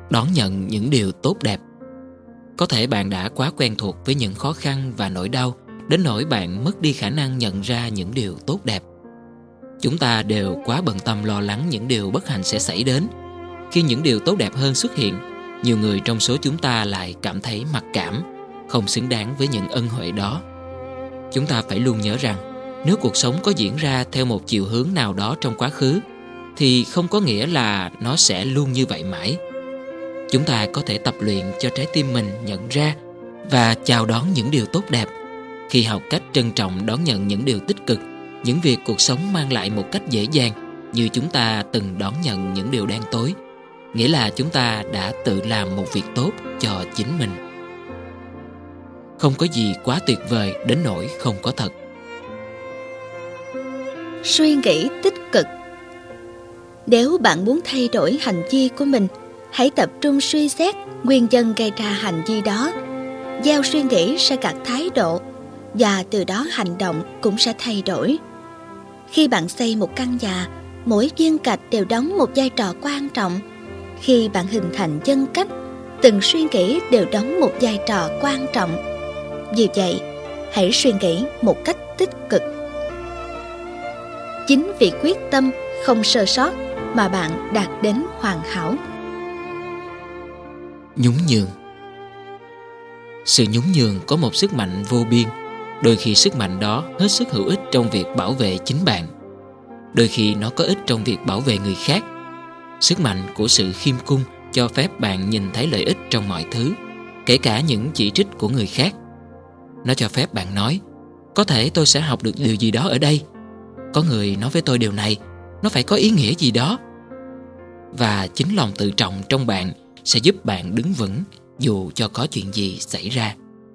Đón nhận những điều tốt đẹp. Có thể bạn đã quá quen thuộc với những khó khăn và nỗi đau đến nỗi bạn mất đi khả năng nhận ra những điều tốt đẹp. Chúng ta đều quá bận tâm lo lắng những điều bất hạnh sẽ xảy đến. Khi những điều tốt đẹp hơn xuất hiện, nhiều người trong số chúng ta lại cảm thấy mặc cảm, không xứng đáng với những ân huệ đó. Chúng ta phải luôn nhớ rằng, nếu cuộc sống có diễn ra theo một chiều hướng nào đó trong quá khứ, thì không có nghĩa là nó sẽ luôn như vậy mãi. Chúng ta có thể tập luyện cho trái tim mình nhận ra và chào đón những điều tốt đẹp. Khi học cách trân trọng đón nhận những điều tích cực, những việc cuộc sống mang lại một cách dễ dàng, như chúng ta từng đón nhận những điều đen tối, nghĩa là chúng ta đã tự làm một việc tốt cho chính mình. Không có gì quá tuyệt vời đến nỗi không có thật. Suy nghĩ tích cực. Nếu bạn muốn thay đổi hành vi của mình, hãy tập trung suy xét nguyên nhân gây ra hành vi đó. Gieo suy nghĩ sẽ gặt thái độ, và từ đó hành động cũng sẽ thay đổi. Khi bạn xây một căn nhà, mỗi viên gạch đều đóng một vai trò quan trọng. Khi bạn hình thành nhân cách, từng suy nghĩ đều đóng một vai trò quan trọng. Vì vậy, hãy suy nghĩ một cách tích cực. Chính vì quyết tâm không sơ sót mà bạn đạt đến hoàn hảo. Nhún nhường. Sự nhún nhường có một sức mạnh vô biên. Đôi khi sức mạnh đó hết sức hữu ích trong việc bảo vệ chính bạn. Đôi khi nó có ích trong việc bảo vệ người khác. Sức mạnh của sự khiêm cung cho phép bạn nhìn thấy lợi ích trong mọi thứ, kể cả những chỉ trích của người khác. Nó cho phép bạn nói, có thể tôi sẽ học được điều gì đó ở đây. Có người nói với tôi điều này, nó phải có ý nghĩa gì đó. Và chính lòng tự trọng trong bạn sẽ giúp bạn đứng vững dù cho có chuyện gì xảy ra.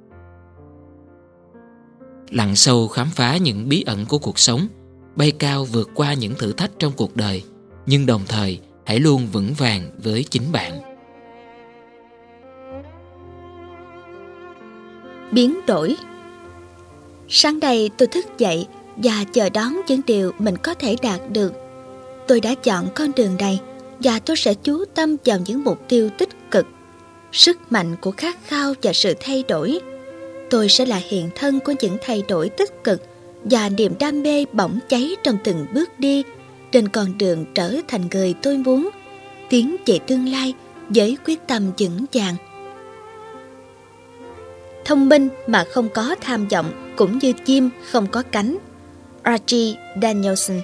Lặn sâu khám phá những bí ẩn của cuộc sống, bay cao vượt qua những thử thách trong cuộc đời, nhưng đồng thời hãy luôn vững vàng với chính bạn. Biến đổi. Sáng nay tôi thức dậy và chờ đón những điều mình có thể đạt được. Tôi đã chọn con đường này và tôi sẽ chú tâm vào những mục tiêu tích cực. Sức mạnh của khát khao và sự thay đổi. Tôi sẽ là hiện thân của những thay đổi tích cực và niềm đam mê bỏng cháy trong từng bước đi trên con đường trở thành người tôi muốn, tiến về tương lai với quyết tâm vững vàng. Thông minh mà không có tham vọng cũng như chim không có cánh. R.G. Danielson.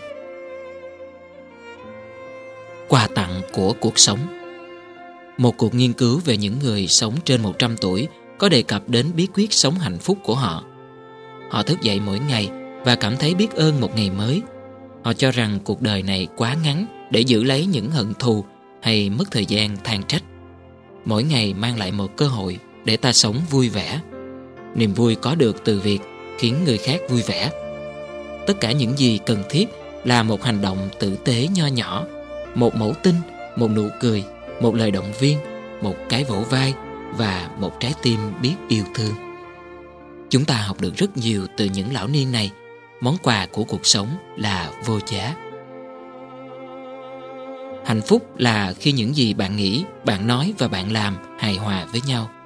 Quà tặng của cuộc sống. Một cuộc nghiên cứu về những người sống trên 100 tuổi có đề cập đến bí quyết sống hạnh phúc của họ. Họ thức dậy mỗi ngày và cảm thấy biết ơn một ngày mới. Họ cho rằng cuộc đời này quá ngắn để giữ lấy những hận thù hay mất thời gian than trách. Mỗi ngày mang lại một cơ hội để ta sống vui vẻ. Niềm vui có được từ việc khiến người khác vui vẻ. Tất cả những gì cần thiết là một hành động tử tế nho nhỏ, một mẫu tin, một nụ cười, một lời động viên, một cái vỗ vai và một trái tim biết yêu thương. Chúng ta học được rất nhiều từ những lão niên này. Món quà của cuộc sống là vô giá. Hạnh phúc là khi những gì bạn nghĩ, bạn nói và bạn làm hài hòa với nhau.